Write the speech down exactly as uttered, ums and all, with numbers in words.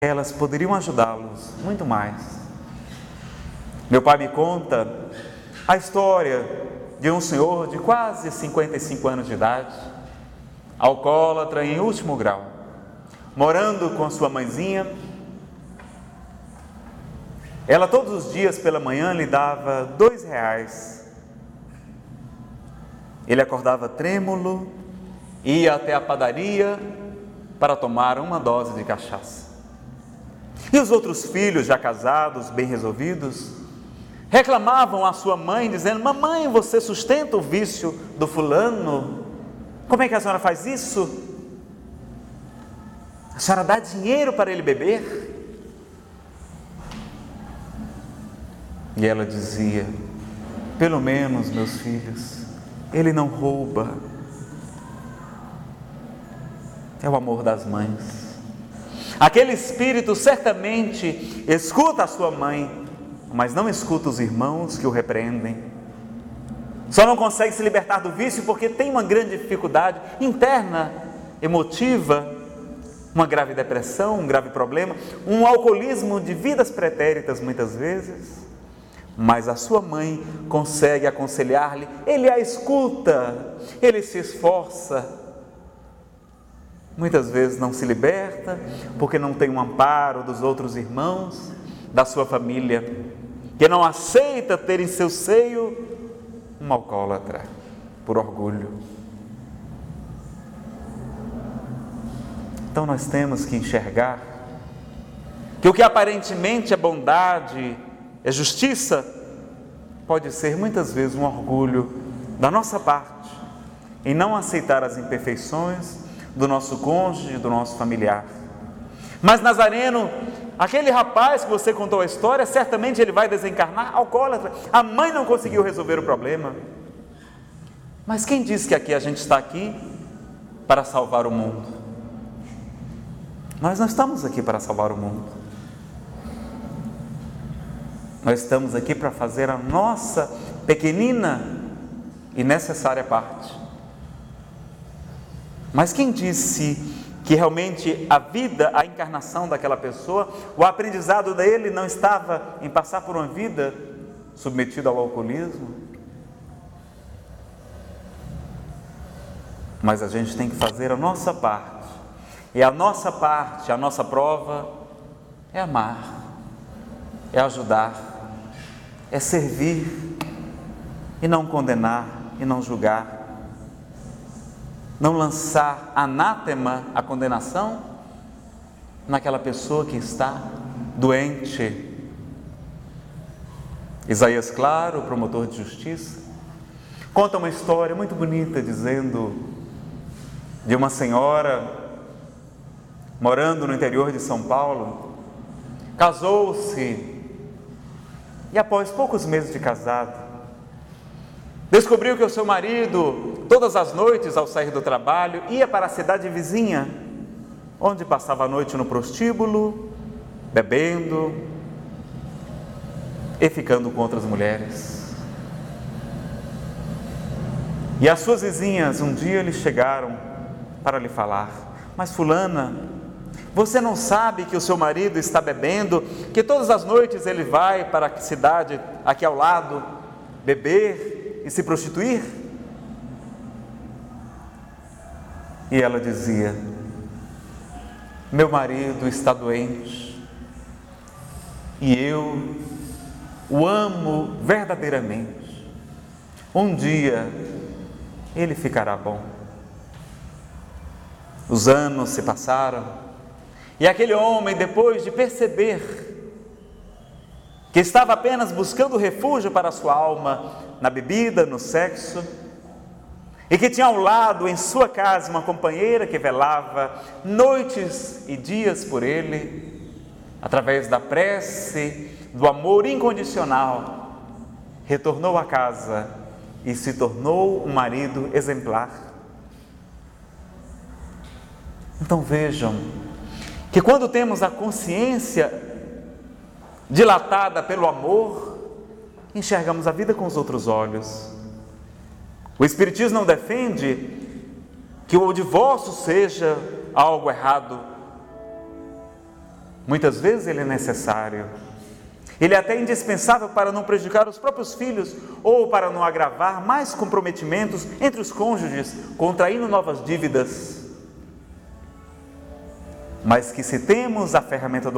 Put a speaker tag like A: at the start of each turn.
A: elas poderiam ajudá-los muito mais. Meu pai me conta a história de um senhor de quase cinquenta e cinco anos de idade, alcoólatra em último grau, morando com sua mãezinha. Ela todos os dias pela manhã lhe dava dois reais. Ele acordava trêmulo, ia até a padaria para tomar uma dose de cachaça. E os outros filhos, já casados, bem resolvidos, reclamavam à sua mãe, dizendo: mamãe, você sustenta o vício do fulano? Como é que a senhora faz isso? A senhora dá dinheiro para ele beber? E ela dizia: pelo menos, meus filhos, ele não rouba. É o amor das mães. Aquele espírito certamente escuta a sua mãe, mas não escuta os irmãos que o repreendem. Só não consegue se libertar do vício porque tem uma grande dificuldade interna, emotiva, uma grave depressão, um grave problema, um alcoolismo de vidas pretéritas muitas vezes. Mas a sua mãe consegue aconselhar-lhe, ele a escuta, ele se esforça. Muitas vezes não se liberta, porque não tem um amparo dos outros irmãos, da sua família, que não aceita ter em seu seio um alcoólatra, por orgulho. Então nós temos que enxergar que o que aparentemente é bondade, é justiça, pode ser muitas vezes um orgulho da nossa parte, em não aceitar as imperfeições do nosso cônjuge, do nosso familiar. Mas Nazareno, aquele rapaz que você contou a história, certamente ele vai desencarnar alcoólatra. A mãe não conseguiu resolver o problema. Mas quem disse que aqui a gente está aqui para salvar o mundo? Nós não estamos aqui para salvar o mundo. Nós estamos aqui para fazer a nossa pequenina e necessária parte. Mas quem disse que realmente a vida, a encarnação daquela pessoa, o aprendizado dele não estava em passar por uma vida submetida ao alcoolismo? Mas a gente tem que fazer a nossa parte. E a nossa parte, a nossa prova é amar, é ajudar, é servir e não condenar e não julgar. Não lançar anátema, a condenação, naquela pessoa que está doente. Isaías Claro, o promotor de justiça, conta uma história muito bonita, dizendo de uma senhora morando no interior de São Paulo, casou-se e após poucos meses de casado, descobriu que o seu marido, todas as noites ao sair do trabalho, ia para a cidade vizinha, onde passava a noite no prostíbulo, bebendo e ficando com outras mulheres. E as suas vizinhas um dia lhe chegaram para lhe falar: mas fulana, você não sabe que o seu marido está bebendo, que todas as noites ele vai para a cidade aqui ao lado, beber e se prostituir? E ela dizia: meu marido está doente e eu o amo verdadeiramente. Um dia ele ficará bom. Os anos se passaram e aquele homem, depois de perceber que estava apenas buscando refúgio para a sua alma na bebida, no sexo, e que tinha ao lado em sua casa uma companheira que velava noites e dias por ele, através da prece, do amor incondicional, retornou à casa e se tornou um marido exemplar. Então vejam que quando temos a consciência dilatada pelo amor, enxergamos a vida com os outros olhos. O Espiritismo não defende que o divórcio seja algo errado, Muitas vezes ele é necessário. Ele é até indispensável para não prejudicar os próprios filhos ou para não agravar mais comprometimentos entre os cônjuges, contraindo novas dívidas. Mas que se temos a ferramenta do